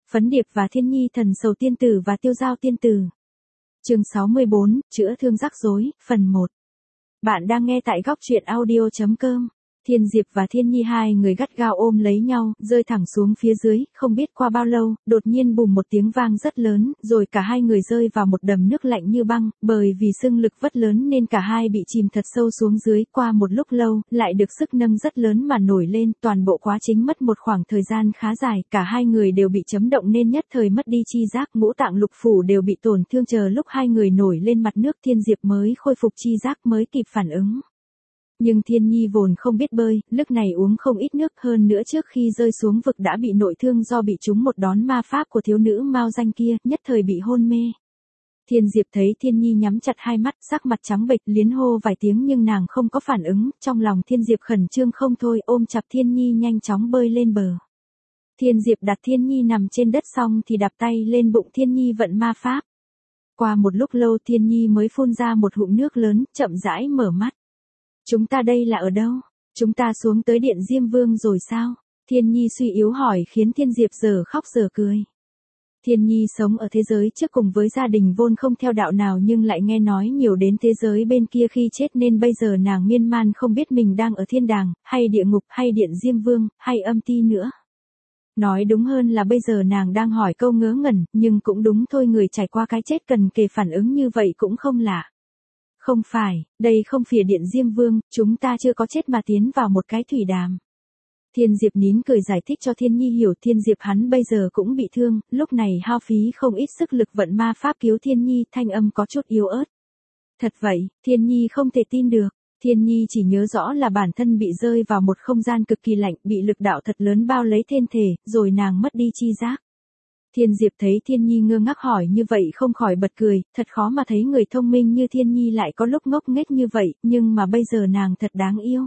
Phấn Điệp và Thiên Nhi thần sầu tiên tử và Tiêu Giao tiên tử. Chương 64, chữa thương rắc rối, phần 1. Bạn đang nghe tại góc truyện audio.com. Thiên Diệp và Thiên Nhi hai người gắt gao ôm lấy nhau, rơi thẳng xuống phía dưới, không biết qua bao lâu, đột nhiên bùm một tiếng vang rất lớn, rồi cả hai người rơi vào một đầm nước lạnh như băng, bởi vì xương lực vất lớn nên cả hai bị chìm thật sâu xuống dưới, qua một lúc lâu, lại được sức nâng rất lớn mà nổi lên, toàn bộ quá trình mất một khoảng thời gian khá dài, cả hai người đều bị chấn động nên nhất thời mất đi chi giác, ngũ tạng lục phủ đều bị tổn thương, chờ lúc hai người nổi lên mặt nước Thiên Diệp mới khôi phục chi giác mới kịp phản ứng. Nhưng Thiên Nhi vốn không biết bơi, lúc này uống không ít nước, hơn nữa trước khi rơi xuống vực đã bị nội thương do bị trúng một đón ma pháp của thiếu nữ Mao Danh kia, nhất thời bị hôn mê. Thiên Diệp thấy Thiên Nhi nhắm chặt hai mắt, sắc mặt trắng bệch, liến hô vài tiếng nhưng nàng không có phản ứng, trong lòng Thiên Diệp khẩn trương không thôi, ôm chặt Thiên Nhi nhanh chóng bơi lên bờ. Thiên Diệp đặt Thiên Nhi nằm trên đất xong thì đạp tay lên bụng Thiên Nhi vận ma pháp. Qua một lúc lâu Thiên Nhi mới phun ra một ngụm nước lớn, chậm rãi mở mắt. Chúng ta đây là ở đâu? Chúng ta xuống tới Điện Diêm Vương rồi sao? Thiên Nhi suy yếu hỏi khiến Thiên Diệp giờ khóc giờ cười. Thiên Nhi sống ở thế giới trước cùng với gia đình vốn không theo đạo nào nhưng lại nghe nói nhiều đến thế giới bên kia khi chết nên bây giờ nàng miên man không biết mình đang ở thiên đàng, hay địa ngục, hay Điện Diêm Vương, hay âm ti nữa. Nói đúng hơn là bây giờ nàng đang hỏi câu ngớ ngẩn, nhưng cũng đúng thôi, người trải qua cái chết cần kề phản ứng như vậy cũng không lạ. Không phải, đây không phải Điện Diêm Vương, chúng ta chưa có chết mà tiến vào một cái thủy đàm. Thiên Diệp nín cười giải thích cho Thiên Nhi hiểu. Thiên Diệp hắn bây giờ cũng bị thương, lúc này hao phí không ít sức lực vận ma pháp cứu Thiên Nhi, thanh âm có chút yếu ớt. Thật vậy, Thiên Nhi không thể tin được. Thiên Nhi chỉ nhớ rõ là bản thân bị rơi vào một không gian cực kỳ lạnh, bị lực đạo thật lớn bao lấy thân thể, rồi nàng mất đi chi giác. Thiên Diệp thấy Thiên Nhi ngơ ngác hỏi như vậy không khỏi bật cười, thật khó mà thấy người thông minh như Thiên Nhi lại có lúc ngốc nghếch như vậy, nhưng mà bây giờ nàng thật đáng yêu.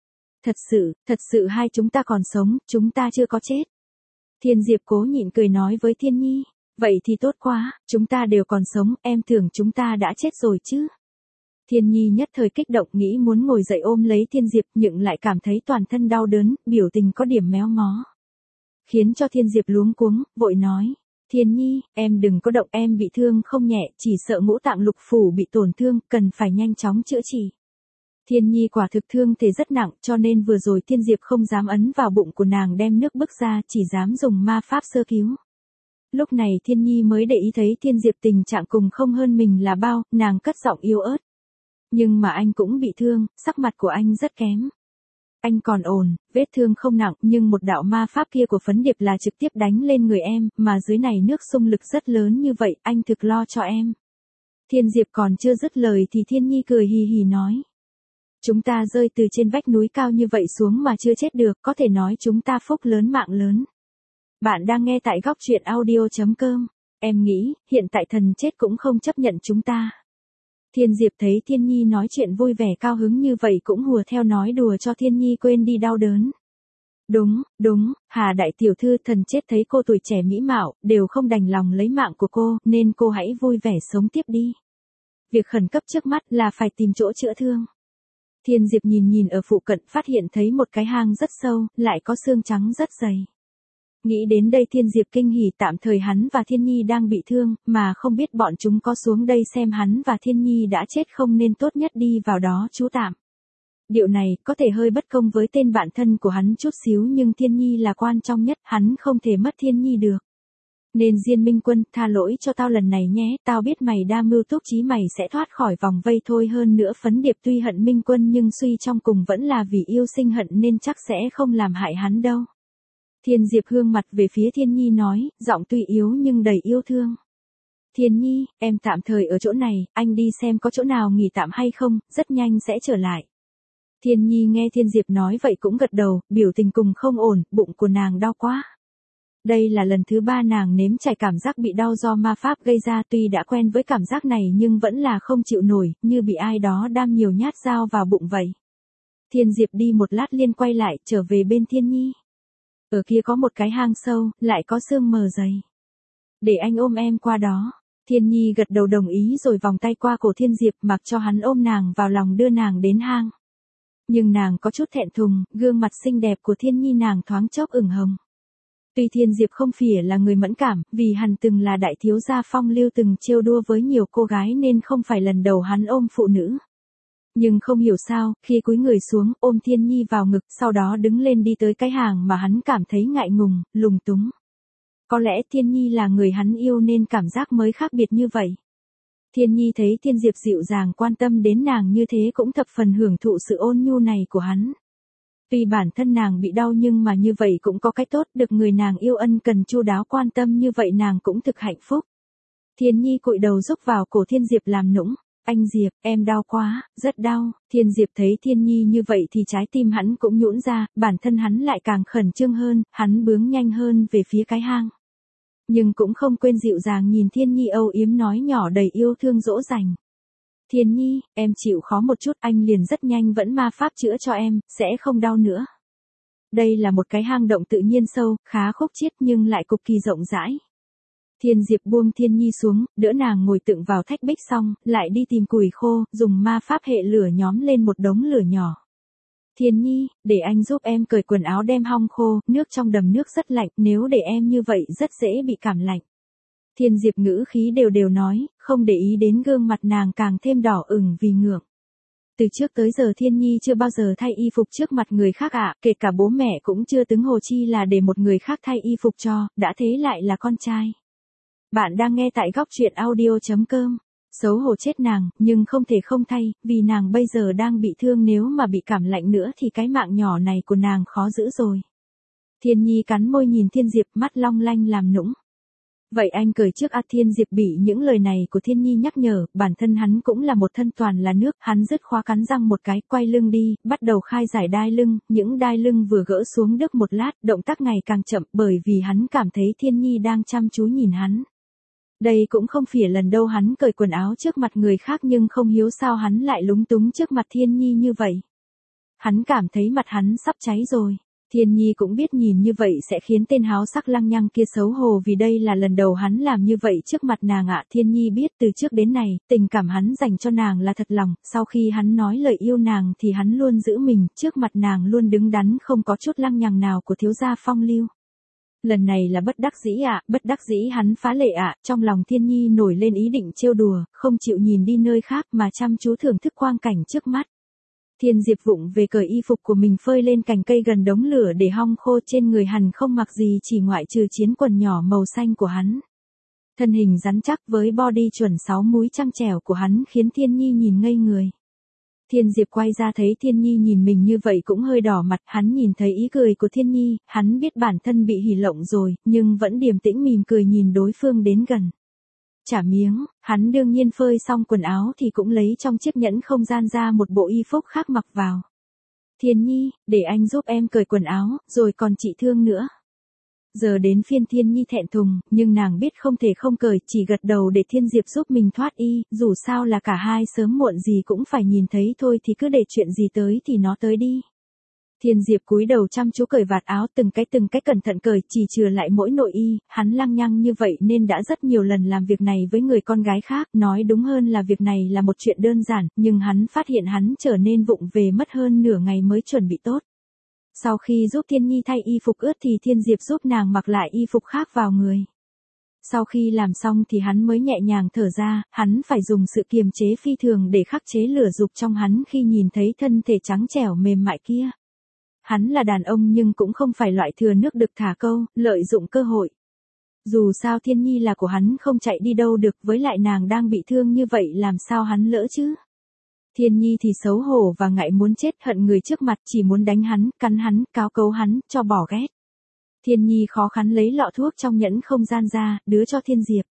Thật sự hai chúng ta còn sống, chúng ta chưa có chết. Thiên Diệp cố nhịn cười nói với Thiên Nhi, vậy thì tốt quá, chúng ta đều còn sống, em tưởng chúng ta đã chết rồi chứ. Thiên Nhi nhất thời kích động nghĩ muốn ngồi dậy ôm lấy Thiên Diệp nhưng lại cảm thấy toàn thân đau đớn, biểu tình có điểm méo mó. Khiến cho Thiên Diệp luống cuống, vội nói, Thiên Nhi, em đừng có động, em bị thương không nhẹ, chỉ sợ ngũ tạng lục phủ bị tổn thương, cần phải nhanh chóng chữa trị. Thiên Nhi quả thực thương thể rất nặng, cho nên vừa rồi Thiên Diệp không dám ấn vào bụng của nàng đem nước bức ra, chỉ dám dùng ma pháp sơ cứu. Lúc này Thiên Nhi mới để ý thấy Thiên Diệp tình trạng cùng không hơn mình là bao, nàng cất giọng yếu ớt. Nhưng mà anh cũng bị thương, sắc mặt của anh rất kém. Anh còn ổn, vết thương không nặng, nhưng một đạo ma pháp kia của Phấn Điệp là trực tiếp đánh lên người em, mà dưới này nước xung lực rất lớn như vậy, anh thực lo cho em. Thiên Diệp còn chưa dứt lời thì Thiên Nhi cười hì hì nói. Chúng ta rơi từ trên vách núi cao như vậy xuống mà chưa chết được, có thể nói chúng ta phúc lớn mạng lớn. Bạn đang nghe tại góc truyện audio.com. Em nghĩ, hiện tại thần chết cũng không chấp nhận chúng ta. Thiên Diệp thấy Thiên Nhi nói chuyện vui vẻ cao hứng như vậy cũng hùa theo nói đùa cho Thiên Nhi quên đi đau đớn. Đúng, Hà đại tiểu thư, thần chết thấy cô tuổi trẻ mỹ mạo, đều không đành lòng lấy mạng của cô, nên cô hãy vui vẻ sống tiếp đi. Việc khẩn cấp trước mắt là phải tìm chỗ chữa thương. Thiên Diệp nhìn ở phụ cận phát hiện thấy một cái hang rất sâu, lại có xương trắng rất dày. Nghĩ đến đây Thiên Diệp kinh hỉ, tạm thời hắn và Thiên Nhi đang bị thương, mà không biết bọn chúng có xuống đây xem hắn và Thiên Nhi đã chết không nên tốt nhất đi vào đó trú tạm. Điều này có thể hơi bất công với tên bạn thân của hắn chút xíu nhưng Thiên Nhi là quan trọng nhất, hắn không thể mất Thiên Nhi được. Nên Diên Minh Quân, tha lỗi cho tao lần này nhé, tao biết mày đa mưu túc trí, mày sẽ thoát khỏi vòng vây thôi. Hơn nữa Phấn Điệp tuy hận Minh Quân nhưng suy trong cùng vẫn là vì yêu sinh hận nên chắc sẽ không làm hại hắn đâu. Thiên Diệp hương mặt về phía Thiên Nhi nói, giọng tuy yếu nhưng đầy yêu thương. Thiên Nhi, em tạm thời ở chỗ này, anh đi xem có chỗ nào nghỉ tạm hay không, rất nhanh sẽ trở lại. Thiên Nhi nghe Thiên Diệp nói vậy cũng gật đầu, biểu tình cùng không ổn, bụng của nàng đau quá. Đây là lần thứ 3 nàng nếm trải cảm giác bị đau do ma pháp gây ra, tuy đã quen với cảm giác này nhưng vẫn là không chịu nổi, như bị ai đó đâm nhiều nhát dao vào bụng vậy. Thiên Diệp đi một lát liền quay lại, trở về bên Thiên Nhi. Ở kia có một cái hang sâu, lại có xương mờ dày. Để anh ôm em qua đó. Thiên Nhi gật đầu đồng ý rồi vòng tay qua cổ Thiên Diệp mặc cho hắn ôm nàng vào lòng đưa nàng đến hang. Nhưng nàng có chút thẹn thùng, gương mặt xinh đẹp của Thiên Nhi nàng thoáng chốc ửng hồng. Tuy Thiên Diệp không phải là người mẫn cảm, vì hắn từng là đại thiếu gia phong lưu từng trêu đua với nhiều cô gái nên không phải lần đầu hắn ôm phụ nữ. Nhưng không hiểu sao, khi cúi người xuống, ôm Thiên Nhi vào ngực, sau đó đứng lên đi tới cái hàng mà hắn cảm thấy ngại ngùng, lúng túng. Có lẽ Thiên Nhi là người hắn yêu nên cảm giác mới khác biệt như vậy. Thiên Nhi thấy Thiên Diệp dịu dàng quan tâm đến nàng như thế cũng thập phần hưởng thụ sự ôn nhu này của hắn. Tuy bản thân nàng bị đau nhưng mà như vậy cũng có cái tốt, được người nàng yêu ân cần chu đáo quan tâm như vậy nàng cũng thực hạnh phúc. Thiên Nhi cụi đầu rúc vào cổ Thiên Diệp làm nũng. Anh Diệp, em đau quá, rất đau. Thiên Diệp thấy Thiên Nhi như vậy thì trái tim hắn cũng nhũn ra, bản thân hắn lại càng khẩn trương hơn, hắn bướng nhanh hơn về phía cái hang. Nhưng cũng không quên dịu dàng nhìn Thiên Nhi âu yếm nói nhỏ đầy yêu thương dỗ dành. Thiên Nhi, em chịu khó một chút, anh liền rất nhanh vẫn ma pháp chữa cho em, sẽ không đau nữa. Đây là một cái hang động tự nhiên sâu, khá khúc chiết nhưng lại cực kỳ rộng rãi. Thiên Diệp buông Thiên Nhi xuống, đỡ nàng ngồi tựa vào thạch bích xong, lại đi tìm củi khô, dùng ma pháp hệ lửa nhóm lên một đống lửa nhỏ. Thiên Nhi, để anh giúp em cởi quần áo đem hong khô, nước trong đầm nước rất lạnh, nếu để em như vậy rất dễ bị cảm lạnh. Thiên Diệp ngữ khí đều đều nói, không để ý đến gương mặt nàng càng thêm đỏ ửng vì ngượng. Từ trước tới giờ Thiên Nhi chưa bao giờ thay y phục trước mặt người khác ạ, kể cả bố mẹ cũng chưa từng hồ chi là để một người khác thay y phục cho, đã thế lại là con trai. Bạn đang nghe tại góc truyện audio.com. Xấu hổ chết nàng, nhưng không thể không thay, vì nàng bây giờ đang bị thương, nếu mà bị cảm lạnh nữa thì cái mạng nhỏ này của nàng khó giữ rồi. Thiên Nhi cắn môi nhìn Thiên Diệp, mắt long lanh làm nũng. Vậy anh cởi trước ạ. Thiên Diệp bị những lời này của Thiên Nhi nhắc nhở, bản thân hắn cũng là một thân toàn là nước, hắn dứt khoát cắn răng một cái, quay lưng đi, bắt đầu khai giải đai lưng, những đai lưng vừa gỡ xuống được một lát, động tác ngày càng chậm bởi vì hắn cảm thấy Thiên Nhi đang chăm chú nhìn hắn. Đây cũng không phải lần đâu hắn cởi quần áo trước mặt người khác nhưng không hiểu sao hắn lại lúng túng trước mặt Thiên Nhi như vậy. Hắn cảm thấy mặt hắn sắp cháy rồi. Thiên Nhi cũng biết nhìn như vậy sẽ khiến tên háo sắc lăng nhăng kia xấu hổ vì đây là lần đầu hắn làm như vậy trước mặt nàng ạ. Thiên Nhi biết từ trước đến nay, tình cảm hắn dành cho nàng là thật lòng, sau khi hắn nói lời yêu nàng thì hắn luôn giữ mình, trước mặt nàng luôn đứng đắn không có chút lăng nhằng nào của thiếu gia phong lưu. Lần này là bất đắc dĩ ạ, bất đắc dĩ hắn phá lệ ạ, trong lòng Thiên Nhi nổi lên ý định trêu đùa, không chịu nhìn đi nơi khác mà chăm chú thưởng thức quang cảnh trước mắt. Thiên Diệp vụng về cởi y phục của mình phơi lên cành cây gần đống lửa để hong khô, trên người hắn không mặc gì chỉ ngoại trừ chiến quần nhỏ màu xanh của hắn. Thân hình rắn chắc với body chuẩn 6 múi trăng trẻo của hắn khiến Thiên Nhi nhìn ngây người. Thiên Diệp quay ra thấy Thiên Nhi nhìn mình như vậy cũng hơi đỏ mặt, hắn nhìn thấy ý cười của Thiên Nhi, hắn biết bản thân bị hỉ lộng rồi, nhưng vẫn điềm tĩnh mỉm cười nhìn đối phương đến gần. Chả miếng, hắn đương nhiên phơi xong quần áo thì cũng lấy trong chiếc nhẫn không gian ra một bộ y phục khác mặc vào. Thiên Nhi, để anh giúp em cởi quần áo, rồi còn trị thương nữa. Giờ đến phiên Thiên Nhi thẹn thùng, nhưng nàng biết không thể không cởi, chỉ gật đầu để Thiên Diệp giúp mình thoát y, dù sao là cả hai sớm muộn gì cũng phải nhìn thấy thôi thì cứ để chuyện gì tới thì nó tới đi. Thiên Diệp cúi đầu chăm chú cởi vạt áo từng cái cẩn thận cởi, chỉ chừa lại mỗi nội y, hắn lăng nhăng như vậy nên đã rất nhiều lần làm việc này với người con gái khác, nói đúng hơn là việc này là một chuyện đơn giản, nhưng hắn phát hiện hắn trở nên vụng về mất hơn nửa ngày mới chuẩn bị tốt. Sau khi giúp Thiên Nhi thay y phục ướt thì Thiên Diệp giúp nàng mặc lại y phục khác vào người. Sau khi làm xong thì hắn mới nhẹ nhàng thở ra, hắn phải dùng sự kiềm chế phi thường để khắc chế lửa dục trong hắn khi nhìn thấy thân thể trắng trẻo mềm mại kia. Hắn là đàn ông nhưng cũng không phải loại thừa nước đực thả câu, lợi dụng cơ hội. Dù sao Thiên Nhi là của hắn không chạy đi đâu được, với lại nàng đang bị thương như vậy làm sao hắn lỡ chứ. Thiên Nhi thì xấu hổ và ngại muốn chết, hận người trước mặt, chỉ muốn đánh hắn, cắn hắn, cáo cấu hắn, cho bỏ ghét. Thiên Nhi khó khăn lấy lọ thuốc trong nhẫn không gian ra, đưa cho Thiên Diệp.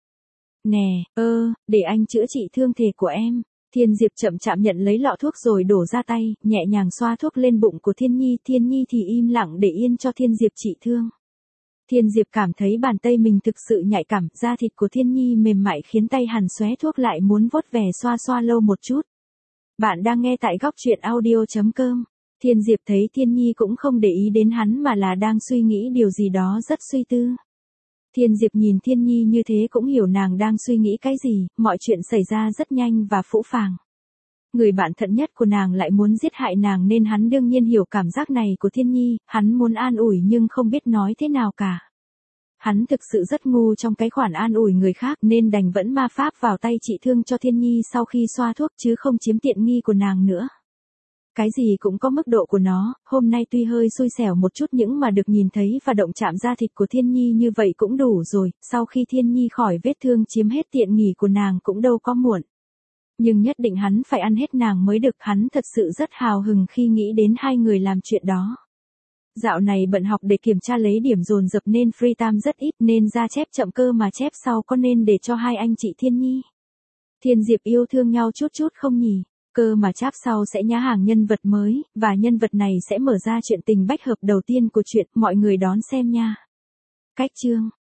Nè, để anh chữa trị thương thể của em. Thiên Diệp chậm chạm nhận lấy lọ thuốc rồi đổ ra tay, nhẹ nhàng xoa thuốc lên bụng của Thiên Nhi thì im lặng để yên cho Thiên Diệp trị thương. Thiên Diệp cảm thấy bàn tay mình thực sự nhạy cảm, da thịt của Thiên Nhi mềm mại khiến tay hắn xóe thuốc lại muốn vuốt về xoa xoa lâu một chút. Bạn đang nghe tại góc truyện audio.com. Thiên Diệp thấy Thiên Nhi cũng không để ý đến hắn mà là đang suy nghĩ điều gì đó rất suy tư. Thiên Diệp nhìn Thiên Nhi như thế cũng hiểu nàng đang suy nghĩ cái gì, mọi chuyện xảy ra rất nhanh và phũ phàng. Người bạn thân nhất của nàng lại muốn giết hại nàng nên hắn đương nhiên hiểu cảm giác này của Thiên Nhi, hắn muốn an ủi nhưng không biết nói thế nào cả. Hắn thực sự rất ngu trong cái khoản an ủi người khác nên đành vẫn ma pháp vào tay trị thương cho Thiên Nhi sau khi xoa thuốc chứ không chiếm tiện nghi của nàng nữa. Cái gì cũng có mức độ của nó, hôm nay tuy hơi xui xẻo một chút nhưng mà được nhìn thấy và động chạm da thịt của Thiên Nhi như vậy cũng đủ rồi, sau khi Thiên Nhi khỏi vết thương chiếm hết tiện nghỉ của nàng cũng đâu có muộn. Nhưng nhất định hắn phải ăn hết nàng mới được, hắn thật sự rất hào hứng khi nghĩ đến hai người làm chuyện đó. Dạo này bận học để kiểm tra lấy điểm dồn dập nên free time rất ít nên ra chép chậm cơ mà chép sau có nên để cho hai anh chị Thiên Nhi. Thiên Diệp yêu thương nhau chút chút không nhỉ? Cơ mà chap sau sẽ nhá hàng nhân vật mới, và nhân vật này sẽ mở ra chuyện tình bách hợp đầu tiên của chuyện, mọi người đón xem nha. Cách chương